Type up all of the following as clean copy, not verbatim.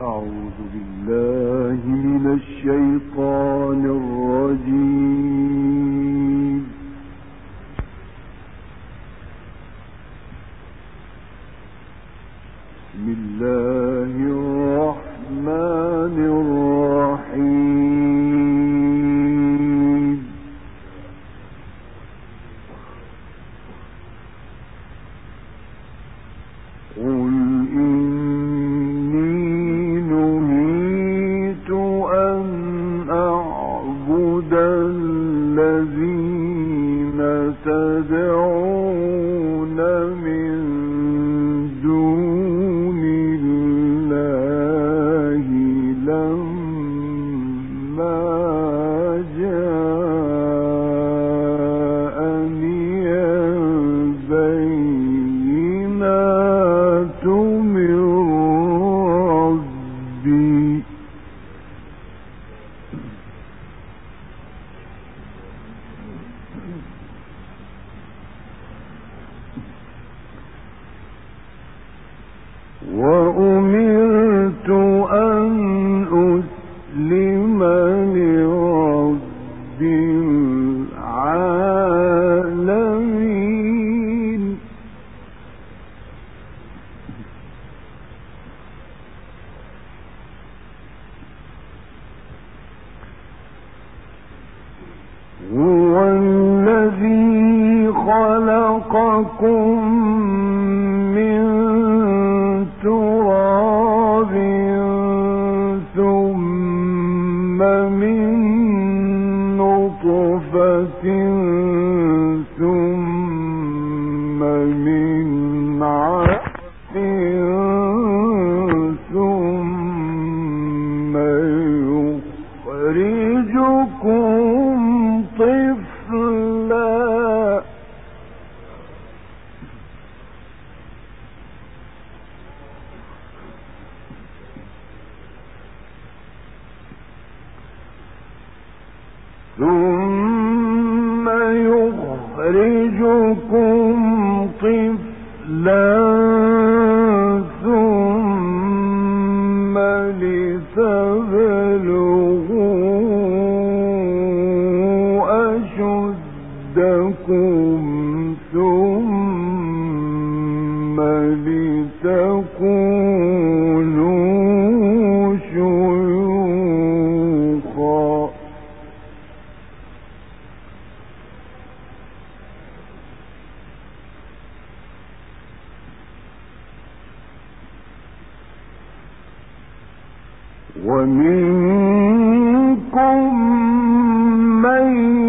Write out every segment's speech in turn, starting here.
أعوذ بالله من الشيطان الرجيم. بسم الله الرحمن الرحيم. قل تدعون من دون الله لما جاءني البينات من ربي وأمرت أن أسلم لرب العالمين. هو الذي خلقكم تراب ثم من نطفة ثم من علقة ثم يخرجكم طفلا ثم لتبلغوا أشدكم ثم لتكونوا شيوخا ومنكم من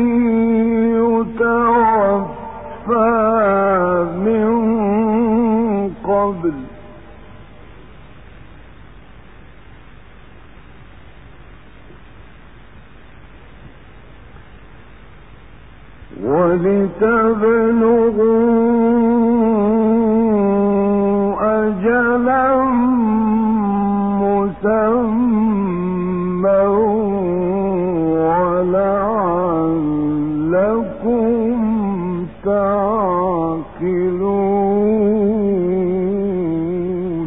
يتوفى من قبل ولتبلغوا أجلا مسمى ولعلكم تعقلون.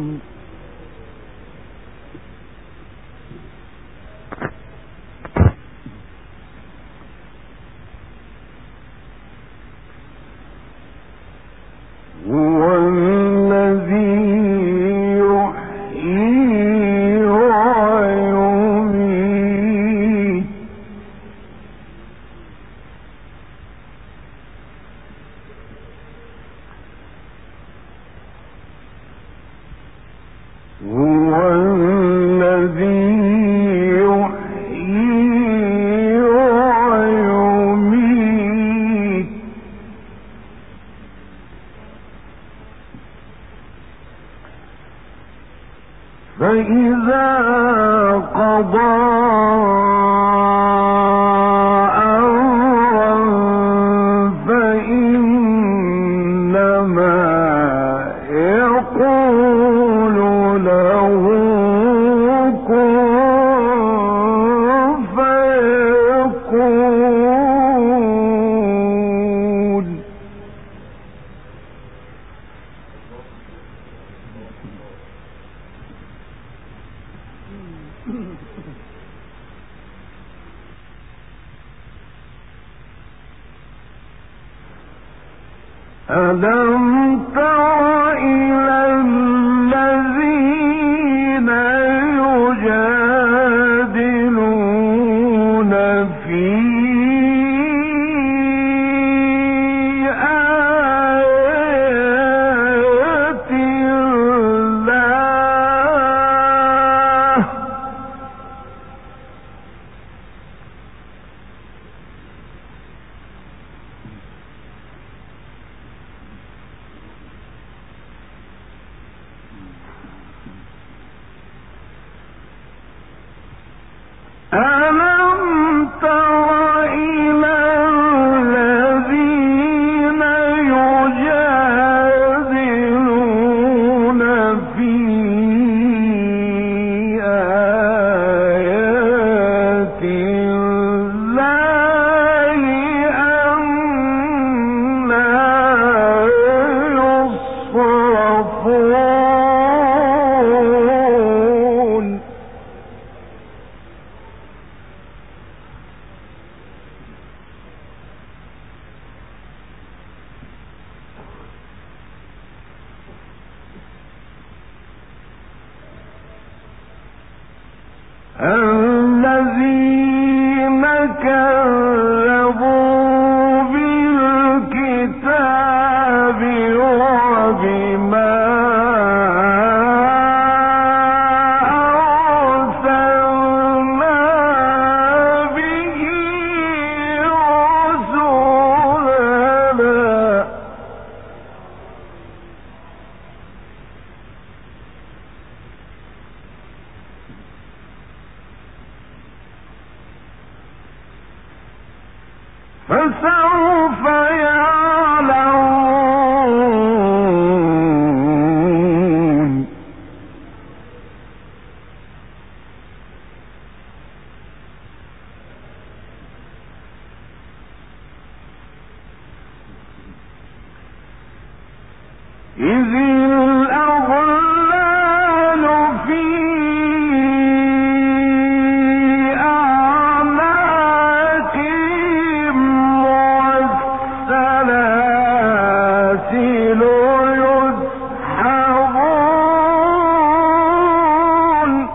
هو الذي يحيي ويميت هو الذي يحيي ويميت فإذا قضى أمرا فإنما يقول له كن فيكون. ألم تر إلى الذين يجادلون في آيات الله ألم تر إلى الذين يجادلون في آيات الله أنى يصرفون الذين كذبوا بالكتاب وبما أرسلنا به رسلنا فسوف يعلمون إذ الأغلال في أعناقهم والسلاسل يسحبون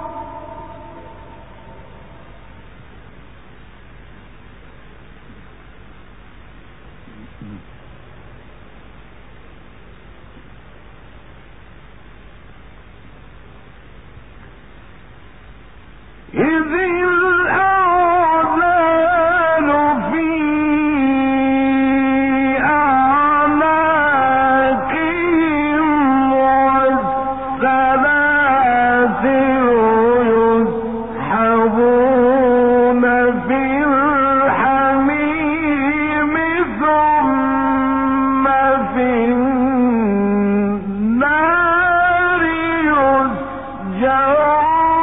إذ الأغلال في أعناقهم والسلاسل يسحبون في الحميم ثم في النار يسجرون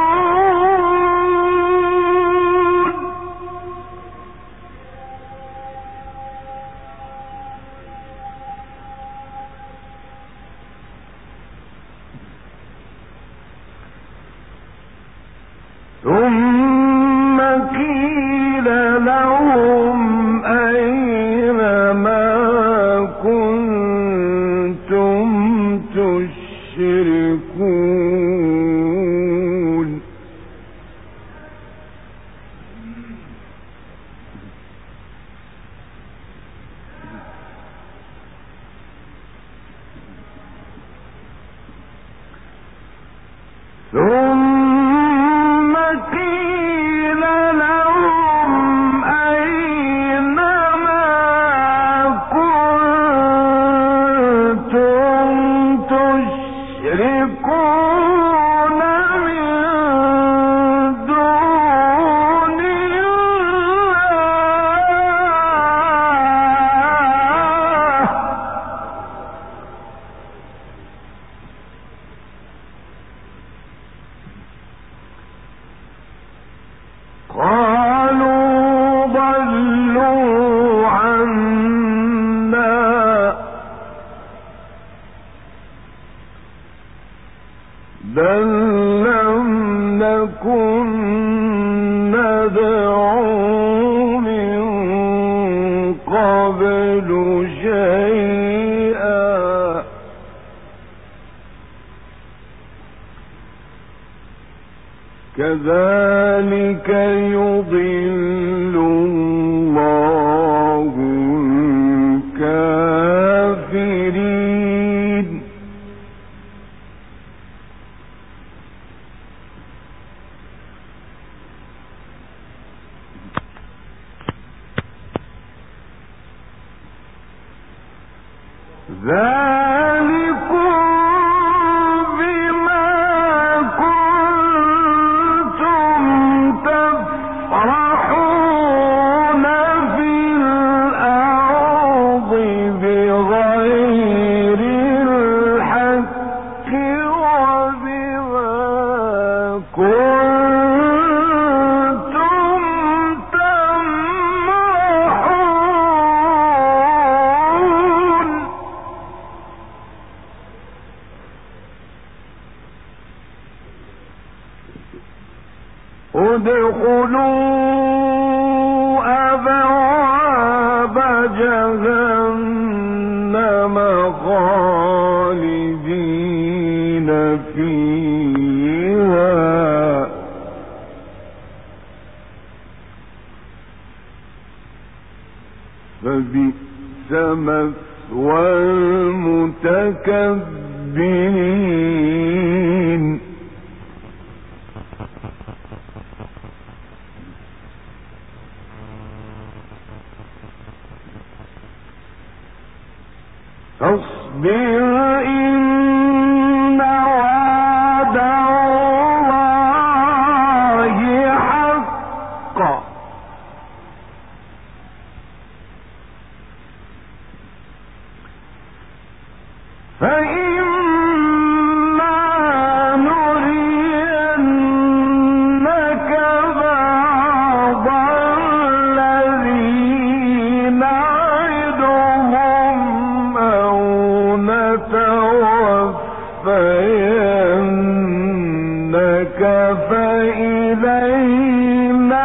ثم قيل لهم أين ما كنتم تشركون ثم قيل لهم أين ما كنتم تشركون من دون الله نكن ندعو من قبل شيئا كذلك يضل الله الكافرين ادخلوا أبواب جهنم خالدين فيها فبئس مثوى المتكبرين فاصبر إن وعد الله حق فإما نرينك بعض الذي نعدهم أو نتوفينك فإلينا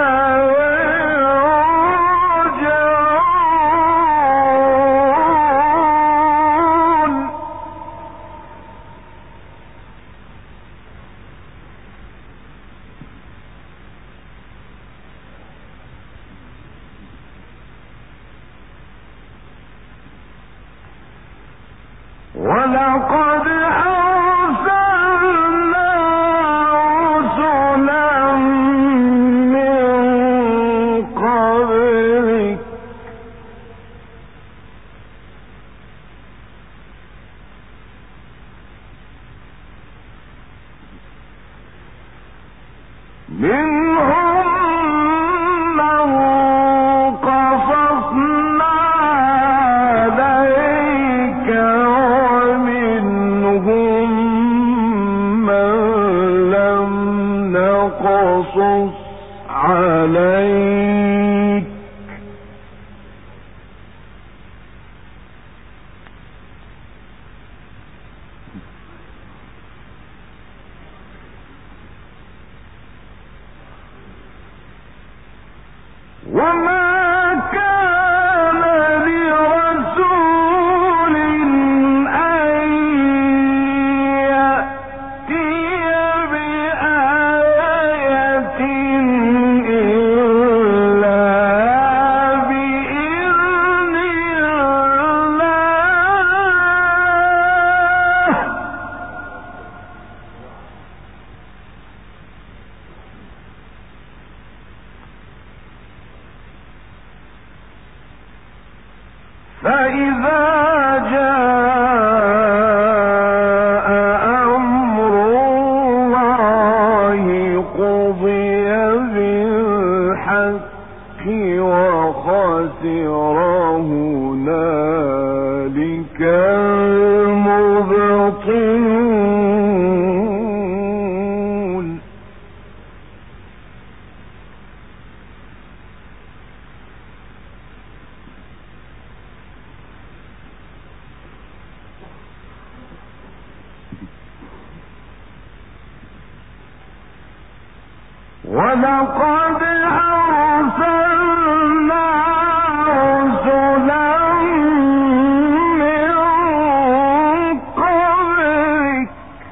يرجعون ولقد أرسلنا رسلا من قبلك منهم من قصصنا عليك ومنهم من لم نقصص عليك وما كان لرسول أن يأتي بآية إلا بإذن الله فإذا جاء أمر الله قضي بالحق وخسر هنالك المبطلون ولقد أرسلنا رسلا من قبلك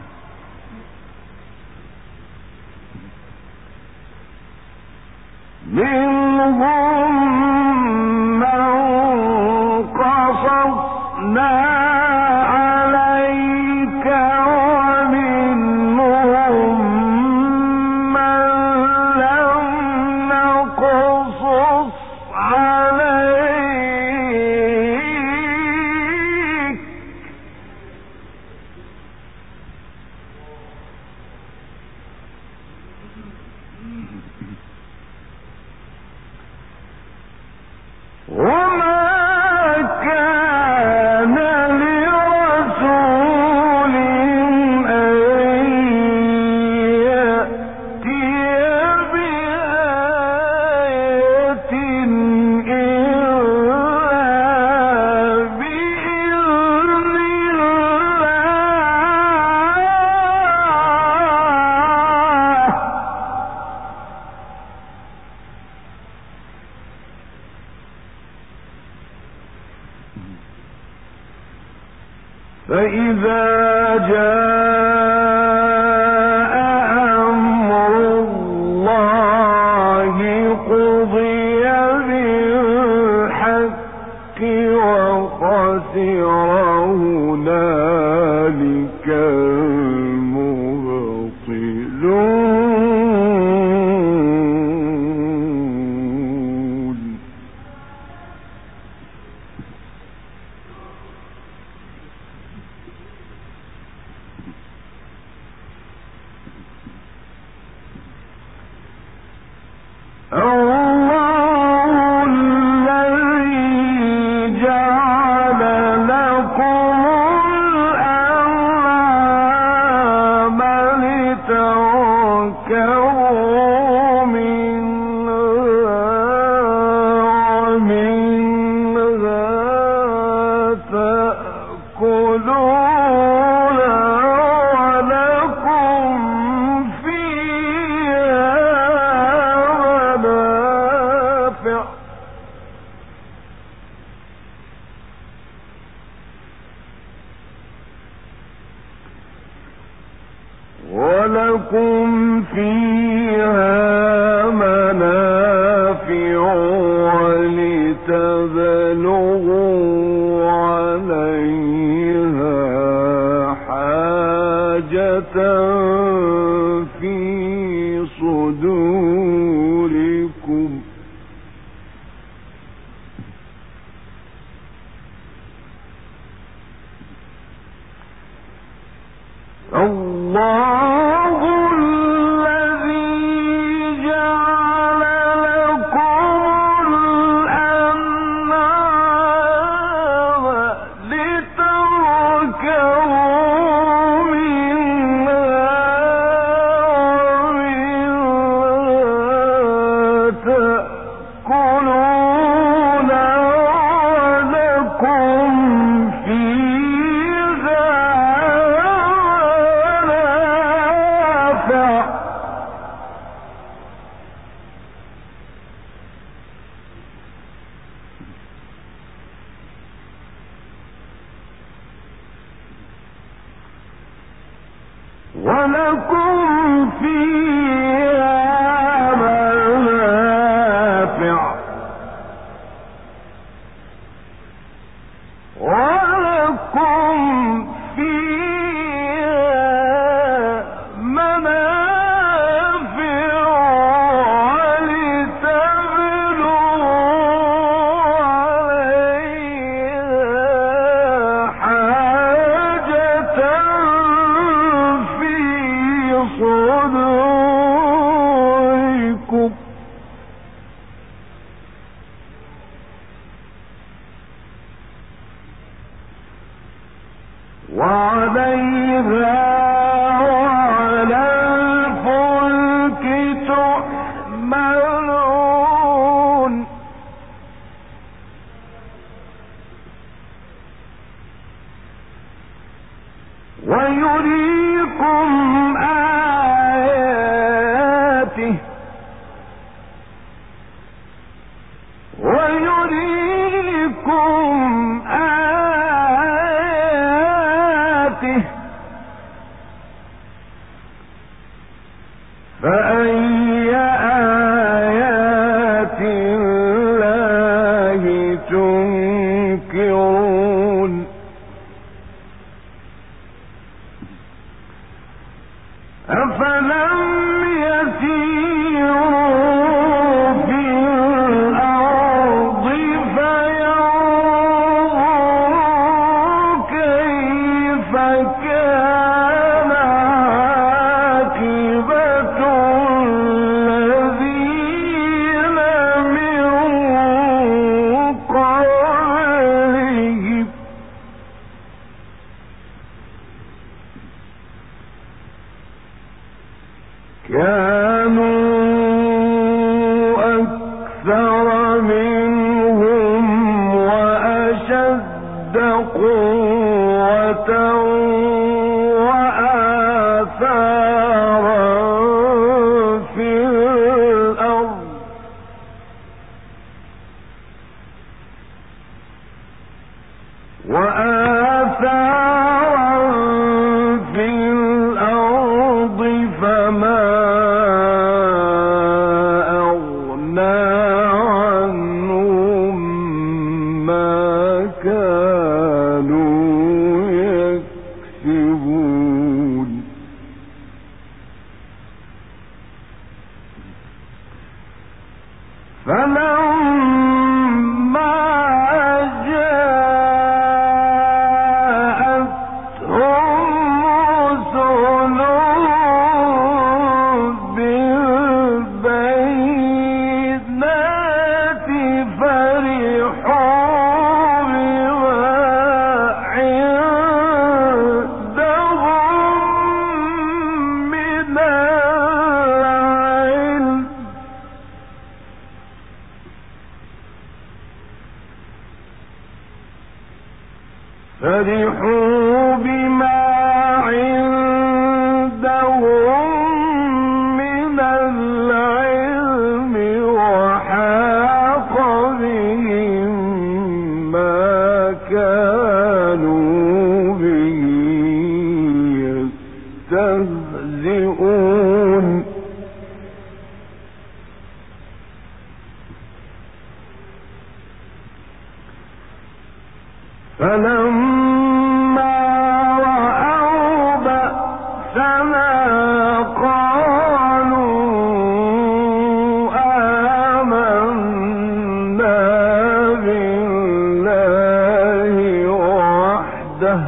منهم من قصصنا عليك ومنهم من لم نقصص عليك وما كان لرسول أن يأتي بآية إلا بإذن الله فإذا جاء أمر الله قضي بالحق وخسر هنالك المبطلون الله الذي جعل لكم الأنعام لتركبوا منها ومنها تأكلون ولكم فيها منافع ولتبلغوا عليها حاجة في صدوركم الله الذي جعل لكم الأنعام لتركبوا منها ومنها تأكلون ولكم فيها منافع ولكم فيها منافع ولتبلغوا عليها حاجة في صدوركم وعليها وعلى الفلك تحملون ويريكم آياته فأي آيات الله تنكرون أفلم يسيروا في الأرض فينظروا كيف كان عاقبة الذين من قبلهم كانوا أكثر منهم وأشد قوة وآثارا في الأرض فما أغنى عنهم ما كانوا يكسبون فلما جاءتهم رسلهم بالبينات فرحوا بما عندهم من العلم وحاق بهم ما كانوا به يستهزئون فلما رأوا بأسنا قالوا آمنا بالله وحده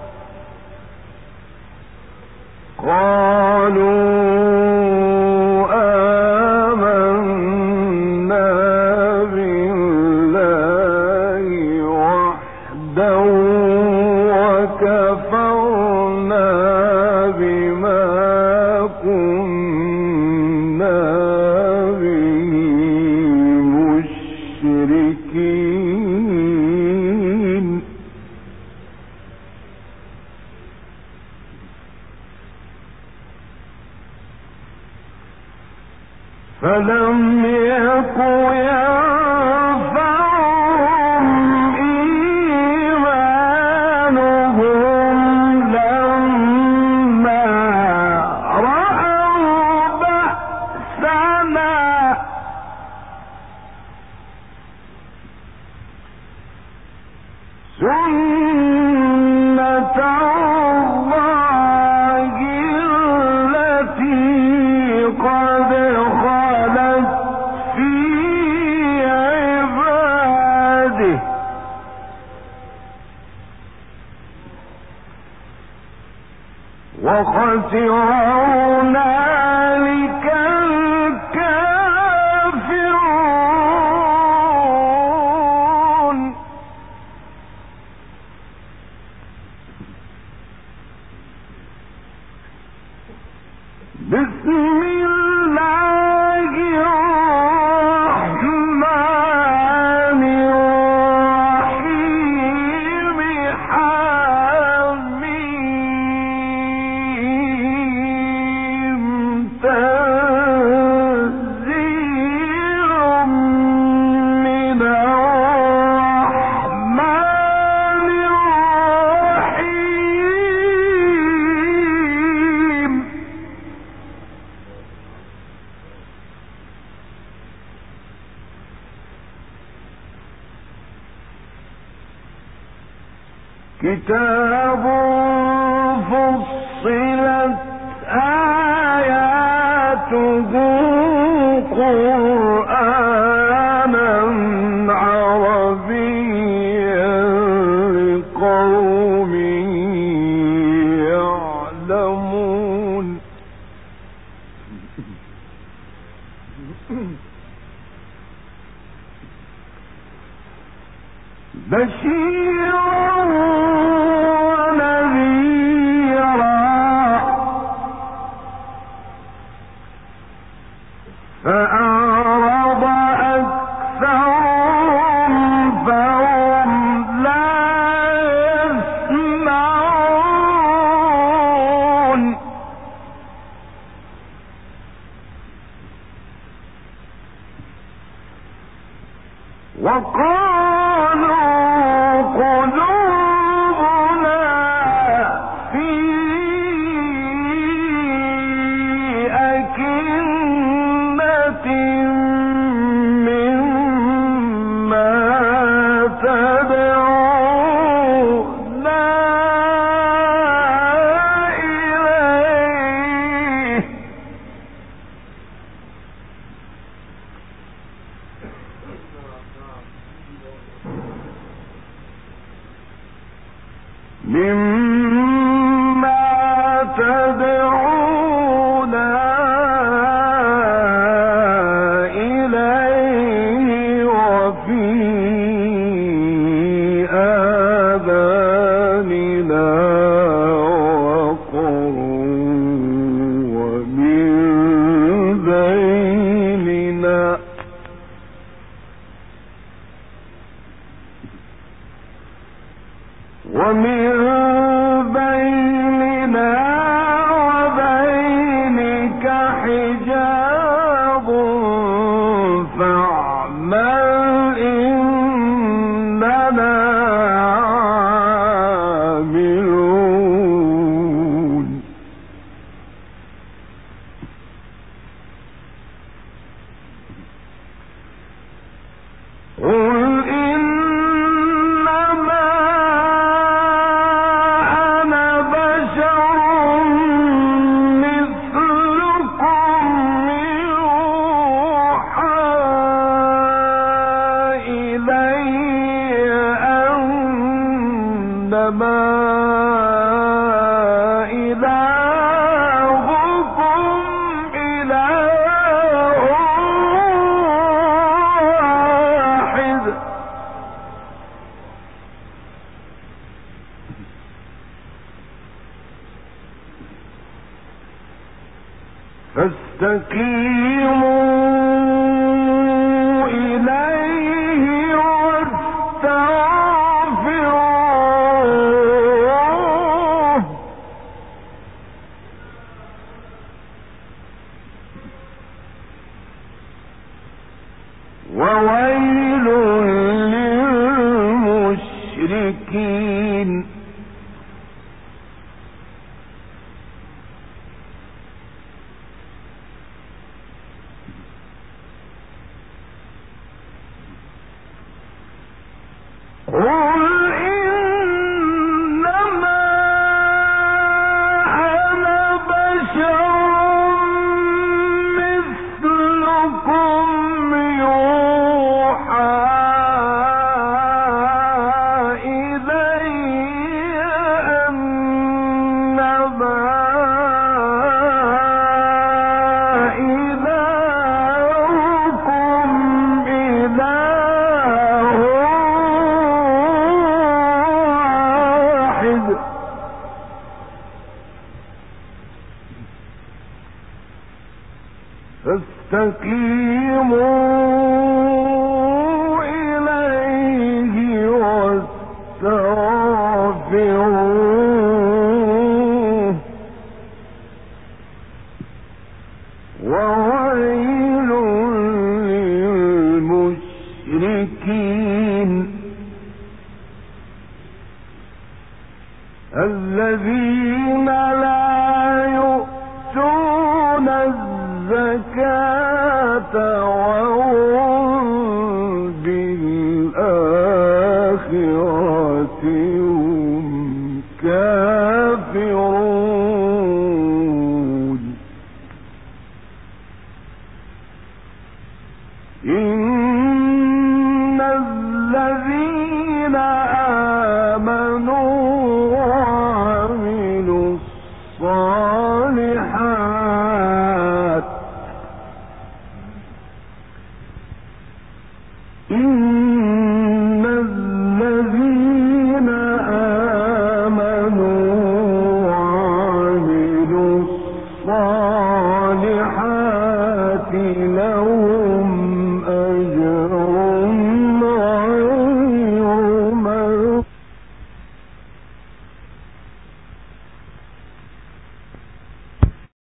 وكفرنا بما كنا به مشركين فلم يك ينفعهم إيمانهم لما رأوا بأسنا سنة الله التي قد خلت في عباده وخسر هنالك الكافرون بسم الله الرحمن الرحيم حميم كتاب فصلت آياته قرآنا عربيا لقوم يعلمون بشيرا ونذيرا فأعرض أكثرهم فهم لا يسمعون وقالوا قلوبنا في أكنة مما تدعونا إليه مما تدعونا إليه وفي آذاننا وقر ومن بيننا وبينك حجاب فاعمل إننا عاملون قل إنما أنا بشر مثلكم يوحى إلي أنما إلهكم إله واحد فاستقيموا إليه واستغفروه وويل للمشركين قل إنما أنا بشر مثلكم يوحى إلي أنما إلهكم إله واحد فاستقيموا إليه واستغفروه وويل للمشركين الذين لا يؤتون الزكاة وهم بالآخرة هم إن الذين آمنوا وعملوا الصالحات إن الذين آمنوا وعملوا الصالحات لهم